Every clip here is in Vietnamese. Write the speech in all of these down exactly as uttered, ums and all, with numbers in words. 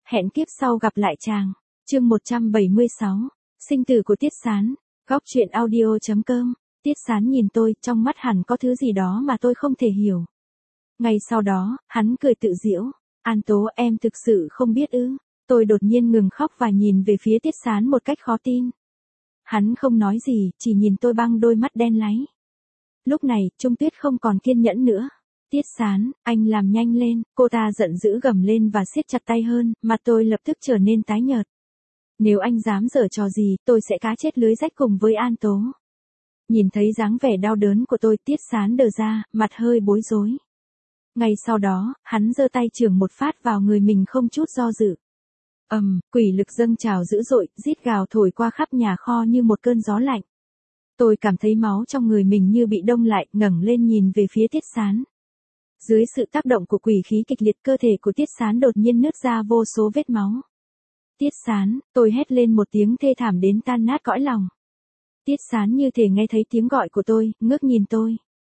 hẹn kiếp sau gặp lại chàng. Chương một trăm bảy mươi sáu, sinh tử của Tiết Sán. Góc truyện audio chấm com. Tiết Sán nhìn tôi, trong mắt hẳn có thứ gì đó mà tôi không thể hiểu. Ngay sau đó, hắn cười tự giễu. An Tố, em thực sự không biết ư? Tôi đột nhiên ngừng khóc và nhìn về phía Tiết Sán một cách khó tin. Hắn không nói gì, chỉ nhìn tôi bằng đôi mắt đen láy. Lúc này, Trung Tuyết không còn kiên nhẫn nữa. Tiết Sán, anh làm nhanh lên, cô ta giận dữ gầm lên và siết chặt tay hơn, mặt tôi lập tức trở nên tái nhợt. Nếu anh dám giở trò gì, tôi sẽ cá chết lưới rách cùng với An Tố. Nhìn thấy dáng vẻ đau đớn của tôi, Tiết Sán đờ ra, mặt hơi bối rối. Ngay sau đó, hắn giơ tay chưởng một phát vào người mình không chút do dự. Ầm, um, quỷ lực dâng trào dữ dội, rít gào thổi qua khắp nhà kho như một cơn gió lạnh. Tôi cảm thấy máu trong người mình như bị đông lại, ngẩng lên nhìn về phía Tiết Sán. Dưới sự tác động của quỷ khí kịch liệt, cơ thể của Tiết Sán đột nhiên nứt ra vô số vết máu. Tiết Sán, tôi hét lên một tiếng thê thảm đến tan nát cõi lòng. Tiết Sán như thể nghe thấy tiếng gọi của tôi, ngước nhìn tôi.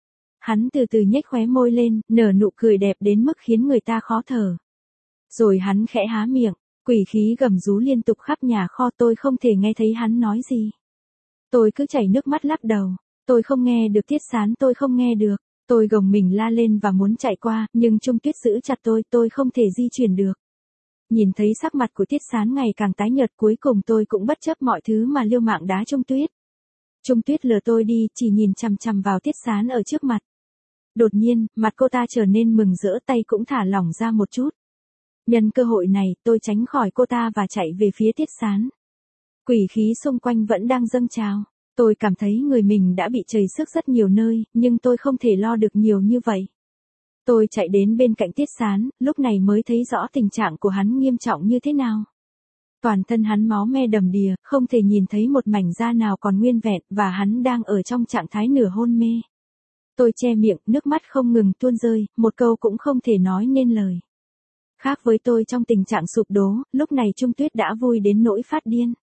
Hắn từ từ nhếch khóe môi lên, nở nụ cười đẹp đến mức khiến người ta khó thở. Rồi hắn khẽ há miệng, quỷ khí gầm rú liên tục khắp nhà kho, tôi không thể nghe thấy hắn nói gì. Tôi cứ chảy nước mắt lắc đầu, tôi không nghe được Tiết Sán, tôi không nghe được. Tôi gồng mình la lên và muốn chạy qua, nhưng Trung Tuyết giữ chặt tôi, tôi không thể di chuyển được. Nhìn thấy sắc mặt của Tiết Sán ngày càng tái nhợt, cuối cùng tôi cũng bất chấp mọi thứ mà liều mạng đá Trung Tuyết. Trung Tuyết lừa tôi đi, chỉ nhìn chằm chằm vào Tiết Sán ở trước mặt. Đột nhiên, mặt cô ta trở nên mừng rỡ, tay cũng thả lỏng ra một chút. Nhân cơ hội này, tôi tránh khỏi cô ta và chạy về phía Tiết Sán. Quỷ khí xung quanh vẫn đang dâng trào. Tôi cảm thấy người mình đã bị trầy xước rất nhiều nơi, nhưng tôi không thể lo được nhiều như vậy. Tôi chạy đến bên cạnh Tiết Sán, lúc này mới thấy rõ tình trạng của hắn nghiêm trọng như thế nào. Toàn thân hắn máu me đầm đìa, không thể nhìn thấy một mảnh da nào còn nguyên vẹn, và hắn đang ở trong trạng thái nửa hôn mê. Tôi che miệng, nước mắt không ngừng tuôn rơi, một câu cũng không thể nói nên lời. Khác với tôi trong tình trạng sụp đổ, lúc này Trung Tuyết đã vui đến nỗi phát điên.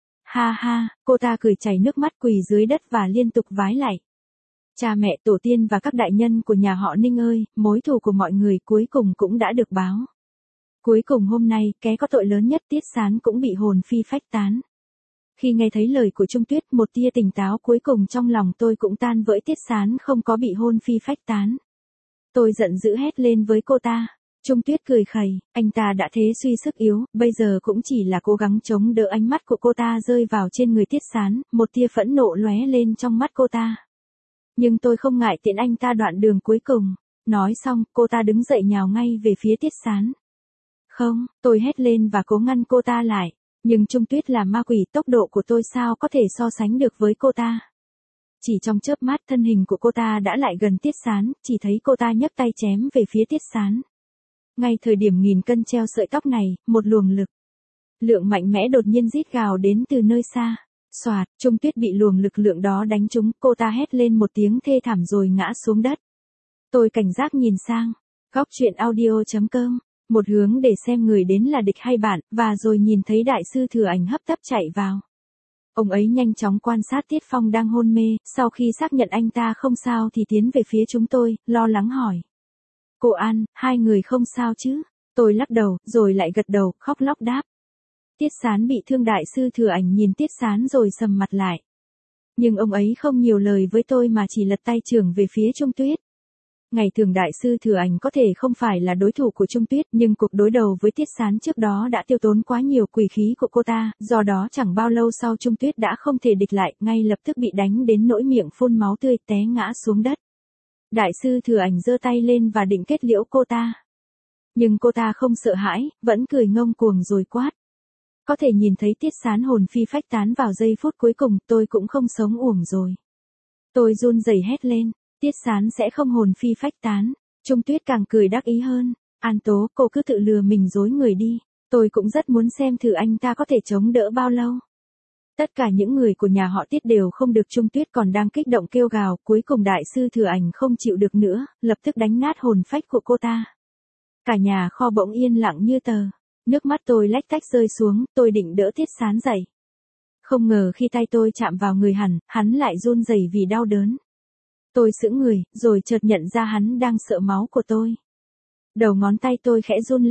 Ha ha, cô ta cười chảy nước mắt quỳ dưới đất và liên tục vái lạy. Cha mẹ, tổ tiên và các đại nhân của nhà họ Ninh ơi, mối thù của mọi người cuối cùng cũng đã được báo. Cuối cùng hôm nay, kẻ có tội lớn nhất Tiết Sán cũng bị hồn phi phách tán. Khi nghe thấy lời của Trung Tuyết, một tia tỉnh táo cuối cùng trong lòng tôi cũng tan vỡ. Tiết Sán không có bị hồn phi phách tán. Tôi giận dữ hét lên với cô ta. Trung Tuyết cười khẩy, anh ta đã thế suy sức yếu, bây giờ cũng chỉ là cố gắng chống đỡ. Ánh mắt của cô ta rơi vào trên người Tiết Sán, một tia phẫn nộ lóe lên trong mắt cô ta. Nhưng tôi không ngại tiễn anh ta đoạn đường cuối cùng. Nói xong, cô ta đứng dậy nhào ngay về phía Tiết Sán. Không, tôi hét lên và cố ngăn cô ta lại. Nhưng Trung Tuyết là ma quỷ, tốc độ của tôi sao có thể so sánh được với cô ta. Chỉ trong chớp mắt, thân hình của cô ta đã lại gần Tiết Sán, chỉ thấy cô ta nhấc tay chém về phía Tiết Sán. Ngay thời điểm nghìn cân treo sợi tóc này, một luồng lực lượng mạnh mẽ đột nhiên rít gào đến từ nơi xa. Xoạt, Trung Tuyết bị luồng lực lượng đó đánh trúng, cô ta hét lên một tiếng thê thảm rồi ngã xuống đất. Tôi cảnh giác nhìn sang. Góc truyện audio chấm com. Một hướng để xem người đến là địch hay bạn, và rồi nhìn thấy đại sư Thừa Ảnh hấp tấp chạy vào. Ông ấy nhanh chóng quan sát Tiết Phong đang hôn mê, sau khi xác nhận anh ta không sao thì tiến về phía chúng tôi, lo lắng hỏi. Cô An, hai người không sao chứ? Tôi lắc đầu, rồi lại gật đầu, khóc lóc đáp. Tiết Sán bị thương. Đại sư Thừa Ảnh nhìn Tiết Sán rồi sầm mặt lại. Nhưng ông ấy không nhiều lời với tôi mà chỉ lật tay chưởng về phía Trung Tuyết. Ngày thường đại sư Thừa Ảnh có thể không phải là đối thủ của Trung Tuyết, nhưng cuộc đối đầu với Tiết Sán trước đó đã tiêu tốn quá nhiều quỷ khí của cô ta, do đó chẳng bao lâu sau Trung Tuyết đã không thể địch lại, ngay lập tức bị đánh đến nỗi miệng phun máu tươi, té ngã xuống đất. Đại sư Thừa Ảnh giơ tay lên và định kết liễu cô ta. Nhưng cô ta không sợ hãi, vẫn cười ngông cuồng rồi quát. Có thể nhìn thấy Tiết Sán hồn phi phách tán vào giây phút cuối cùng, tôi cũng không sống uổng rồi. Tôi run rẩy hét lên, Tiết Sán sẽ không hồn phi phách tán. Trung Tuyết càng cười đắc ý hơn. An Tố, cô cứ tự lừa mình dối người đi. Tôi cũng rất muốn xem thử anh ta có thể chống đỡ bao lâu. Tất cả những người của nhà họ Tiết đều không được. Trung Tuyết còn đang kích động kêu gào, cuối cùng đại sư Thừa Ảnh không chịu được nữa, lập tức đánh nát hồn phách của cô ta. Cả nhà kho bỗng yên lặng như tờ. Nước mắt tôi lách tách rơi xuống, tôi định đỡ Tiết Sán dậy. Không ngờ khi tay tôi chạm vào người hắn, hắn lại run rẩy vì đau đớn. Tôi sững người, rồi chợt nhận ra hắn đang sợ máu của tôi. Đầu ngón tay tôi khẽ run lên.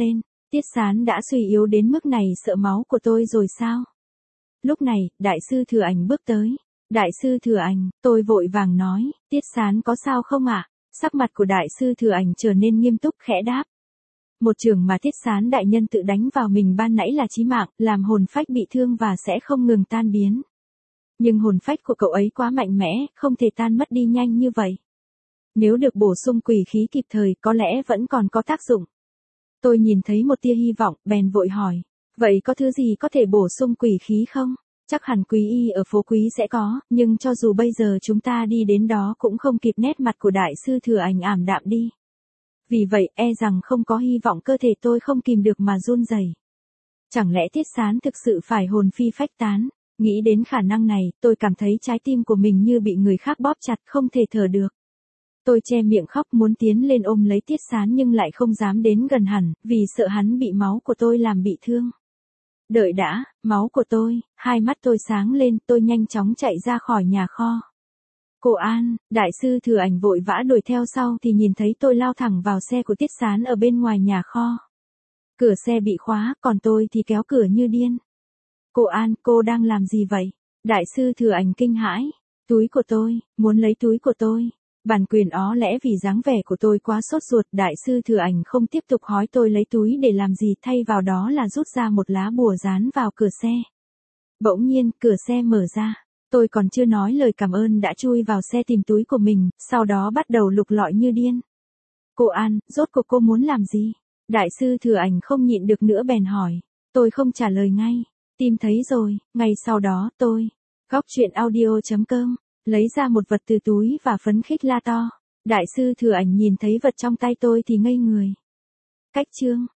Tiết Sán đã suy yếu đến mức này sợ máu của tôi rồi sao? Lúc này, đại sư Thừa Ảnh bước tới. Đại sư Thừa Ảnh, tôi vội vàng nói, Tiết Sán có sao không ạ? Sắc mặt của đại sư Thừa Ảnh trở nên nghiêm túc khẽ đáp. Một trường mà Tiết Sán đại nhân tự đánh vào mình ban nãy là chí mạng, làm hồn phách bị thương và sẽ không ngừng tan biến. Nhưng hồn phách của cậu ấy quá mạnh mẽ, không thể tan mất đi nhanh như vậy. Nếu được bổ sung quỷ khí kịp thời, có lẽ vẫn còn có tác dụng. Tôi nhìn thấy một tia hy vọng, bèn vội hỏi, vậy có thứ gì có thể bổ sung quỷ khí không? Chắc hẳn quý y ở phố quý sẽ có, nhưng cho dù bây giờ chúng ta đi đến đó cũng không kịp nét mặt của đại sư Thừa Ảnh ảm đạm đi. Vì vậy, e rằng không có hy vọng, cơ thể tôi không kìm được mà run rẩy. Chẳng lẽ Tiết Sán thực sự phải hồn phi phách tán? Nghĩ đến khả năng này, tôi cảm thấy trái tim của mình như bị người khác bóp chặt, không thể thở được. Tôi che miệng khóc muốn tiến lên ôm lấy Tiết Sán nhưng lại không dám đến gần hẳn, vì sợ hắn bị máu của tôi làm bị thương. Đợi đã, máu của tôi, hai mắt tôi sáng lên, tôi nhanh chóng chạy ra khỏi nhà kho. Cô An, đại sư Thừa Ảnh vội vã đuổi theo sau thì nhìn thấy tôi lao thẳng vào xe của Tiết Sán ở bên ngoài nhà kho. Cửa xe bị khóa, còn tôi thì kéo cửa như điên. Cô An, cô đang làm gì vậy? Đại sư Thừa Ảnh kinh hãi. Túi của tôi, muốn lấy túi của tôi. Bản quyền ó lẽ vì dáng vẻ của tôi quá sốt ruột, đại sư Thừa Ảnh không tiếp tục hỏi tôi lấy túi để làm gì, thay vào đó là rút ra một lá bùa dán vào cửa xe. Bỗng nhiên, cửa xe mở ra. Tôi còn chưa nói lời cảm ơn đã chui vào xe tìm túi của mình, sau đó bắt đầu lục lọi như điên. Cô An, rốt cuộc cô muốn làm gì? Đại sư Thừa Ảnh không nhịn được nữa bèn hỏi. Tôi không trả lời ngay. Tìm thấy rồi, ngay sau đó tôi. Góc truyện audio chấm com. Lấy ra một vật từ túi và phấn khích la to. Đại sư Thừa Ảnh nhìn thấy vật trong tay tôi thì ngây người. Cách chương.